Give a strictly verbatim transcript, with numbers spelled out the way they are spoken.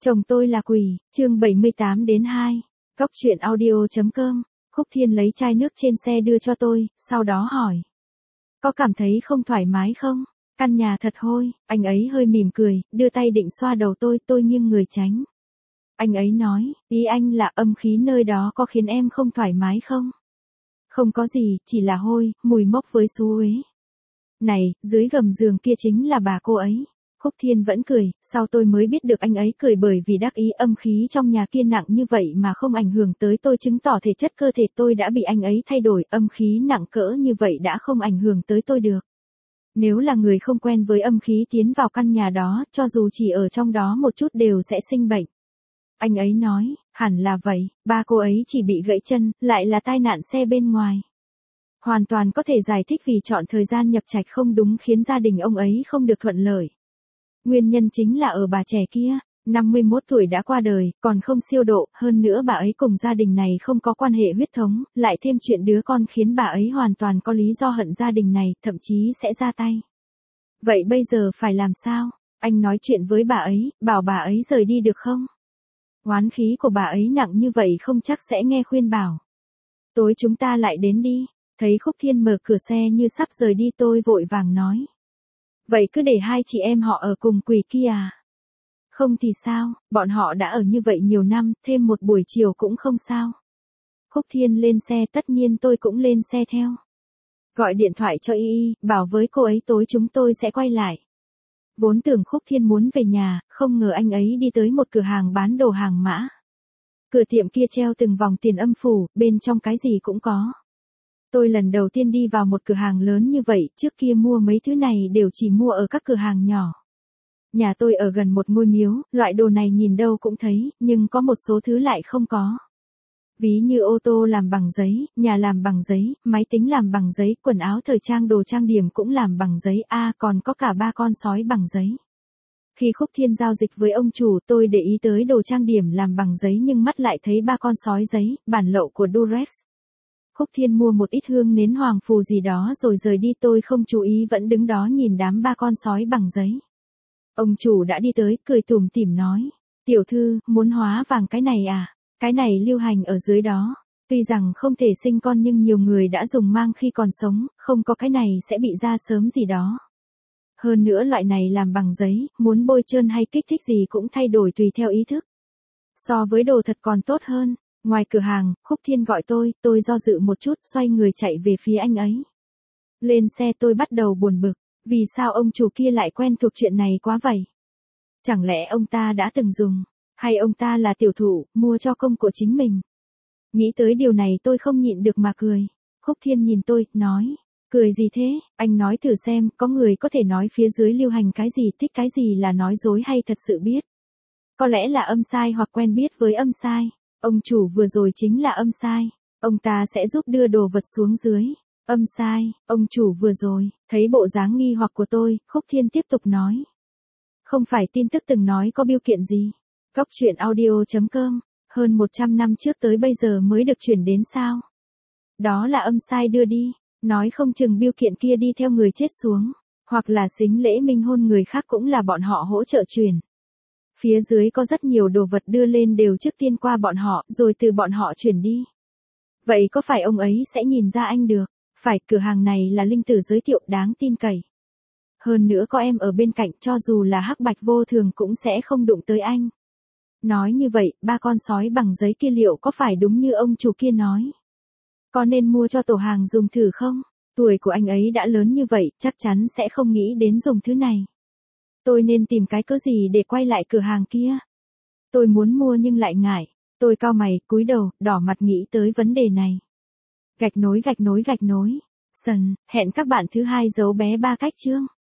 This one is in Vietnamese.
Chồng tôi là quỷ, chương bảy mươi tám đến hai. Cốc truyện audio chấm com. Khúc Thiên lấy chai nước trên xe đưa cho tôi, sau đó hỏi. Có cảm thấy không thoải mái không? Căn nhà thật hôi, anh ấy hơi mỉm cười, đưa tay định xoa đầu tôi, tôi nghiêng người tránh. Anh ấy nói, ý anh là âm khí nơi đó có khiến em không thoải mái không? Không có gì, chỉ là hôi, mùi mốc với xú uế. Này, dưới gầm giường kia chính là bà cô ấy. Khúc Thiên vẫn cười, sau tôi mới biết được anh ấy cười bởi vì đắc ý âm khí trong nhà kia nặng như vậy mà không ảnh hưởng tới tôi, chứng tỏ thể chất cơ thể tôi đã bị anh ấy thay đổi, âm khí nặng cỡ như vậy đã không ảnh hưởng tới tôi được. Nếu là người không quen với âm khí tiến vào căn nhà đó, cho dù chỉ ở trong đó một chút đều sẽ sinh bệnh. Anh ấy nói, hẳn là vậy, ba cô ấy chỉ bị gãy chân, lại là tai nạn xe bên ngoài. Hoàn toàn có thể giải thích vì chọn thời gian nhập trạch không đúng khiến gia đình ông ấy không được thuận lợi. Nguyên nhân chính là ở bà trẻ kia, năm mươi mốt tuổi đã qua đời, còn không siêu độ, hơn nữa bà ấy cùng gia đình này không có quan hệ huyết thống, lại thêm chuyện đứa con khiến bà ấy hoàn toàn có lý do hận gia đình này, thậm chí sẽ ra tay. Vậy bây giờ phải làm sao? Anh nói chuyện với bà ấy, bảo bà ấy rời đi được không? Oán khí của bà ấy nặng như vậy không chắc sẽ nghe khuyên bảo. Tối chúng ta lại đến đi. Thấy Khúc Thiên mở cửa xe như sắp rời đi, tôi vội vàng nói. Vậy cứ để hai chị em họ ở cùng quỷ kia à? Không thì sao, bọn họ đã ở như vậy nhiều năm, thêm một buổi chiều cũng không sao. Khúc Thiên lên xe, tất nhiên tôi cũng lên xe theo. Gọi điện thoại cho Y Y, bảo với cô ấy tối chúng tôi sẽ quay lại. Vốn tưởng Khúc Thiên muốn về nhà, không ngờ anh ấy đi tới một cửa hàng bán đồ hàng mã. Cửa tiệm kia treo từng vòng tiền âm phủ, bên trong cái gì cũng có. Tôi lần đầu tiên đi vào một cửa hàng lớn như vậy, trước kia mua mấy thứ này đều chỉ mua ở các cửa hàng nhỏ. Nhà tôi ở gần một ngôi miếu, loại đồ này nhìn đâu cũng thấy, nhưng có một số thứ lại không có. Ví như ô tô làm bằng giấy, nhà làm bằng giấy, máy tính làm bằng giấy, quần áo thời trang đồ trang điểm cũng làm bằng giấy, a à, còn có cả ba con sói bằng giấy. Khi Khúc Thiên giao dịch với ông chủ, tôi để ý tới đồ trang điểm làm bằng giấy nhưng mắt lại thấy ba con sói giấy, bản lậu của Durex. Khúc Thiên mua một ít hương nến hoàng phù gì đó rồi rời đi, tôi không chú ý vẫn đứng đó nhìn đám ba con sói bằng giấy. Ông chủ đã đi tới, cười tủm tỉm nói, tiểu thư, muốn hóa vàng cái này à, cái này lưu hành ở dưới đó, tuy rằng không thể sinh con nhưng nhiều người đã dùng mang khi còn sống, không có cái này sẽ bị ra sớm gì đó. Hơn nữa loại này làm bằng giấy, muốn bôi trơn hay kích thích gì cũng thay đổi tùy theo ý thức. So với đồ thật còn tốt hơn. Ngoài cửa hàng, Khúc Thiên gọi tôi, tôi do dự một chút, xoay người chạy về phía anh ấy. Lên xe tôi bắt đầu buồn bực, vì sao ông chủ kia lại quen thuộc chuyện này quá vậy? Chẳng lẽ ông ta đã từng dùng, hay ông ta là tiểu thủ, mua cho công của chính mình? Nghĩ tới điều này tôi không nhịn được mà cười. Khúc Thiên nhìn tôi, nói, cười gì thế, anh nói thử xem, có người có thể nói phía dưới lưu hành cái gì, thích cái gì là nói dối hay thật sự biết? Có lẽ là âm sai hoặc quen biết với âm sai. Ông chủ vừa rồi chính là âm sai, ông ta sẽ giúp đưa đồ vật xuống dưới. Âm sai, ông chủ vừa rồi, thấy bộ dáng nghi hoặc của tôi, Khúc Thiên tiếp tục nói. Không phải tin tức từng nói có bưu kiện gì. Cốc truyện audio chấm com, hơn một trăm năm trước tới bây giờ mới được chuyển đến sao? Đó là âm sai đưa đi, nói không chừng bưu kiện kia đi theo người chết xuống, hoặc là sính lễ minh hôn người khác cũng là bọn họ hỗ trợ chuyển. Phía dưới có rất nhiều đồ vật đưa lên đều trước tiên qua bọn họ, rồi từ bọn họ chuyển đi. Vậy có phải ông ấy sẽ nhìn ra anh được? Phải, cửa hàng này là linh tử giới thiệu, đáng tin cậy. Hơn nữa có em ở bên cạnh, cho dù là hắc bạch vô thường cũng sẽ không đụng tới anh. Nói như vậy, ba con sói bằng giấy kia liệu có phải đúng như ông chủ kia nói? Có nên mua cho tổ hàng dùng thử không? Tuổi của anh ấy đã lớn như vậy, chắc chắn sẽ không nghĩ đến dùng thứ này. Tôi nên tìm cái cớ gì để quay lại cửa hàng kia? Tôi muốn mua nhưng lại ngại. Tôi cau mày, cúi đầu, đỏ mặt nghĩ tới vấn đề này. Gạch nối gạch nối gạch nối. Sần, hẹn các bạn thứ hai dấu bé ba cách chương.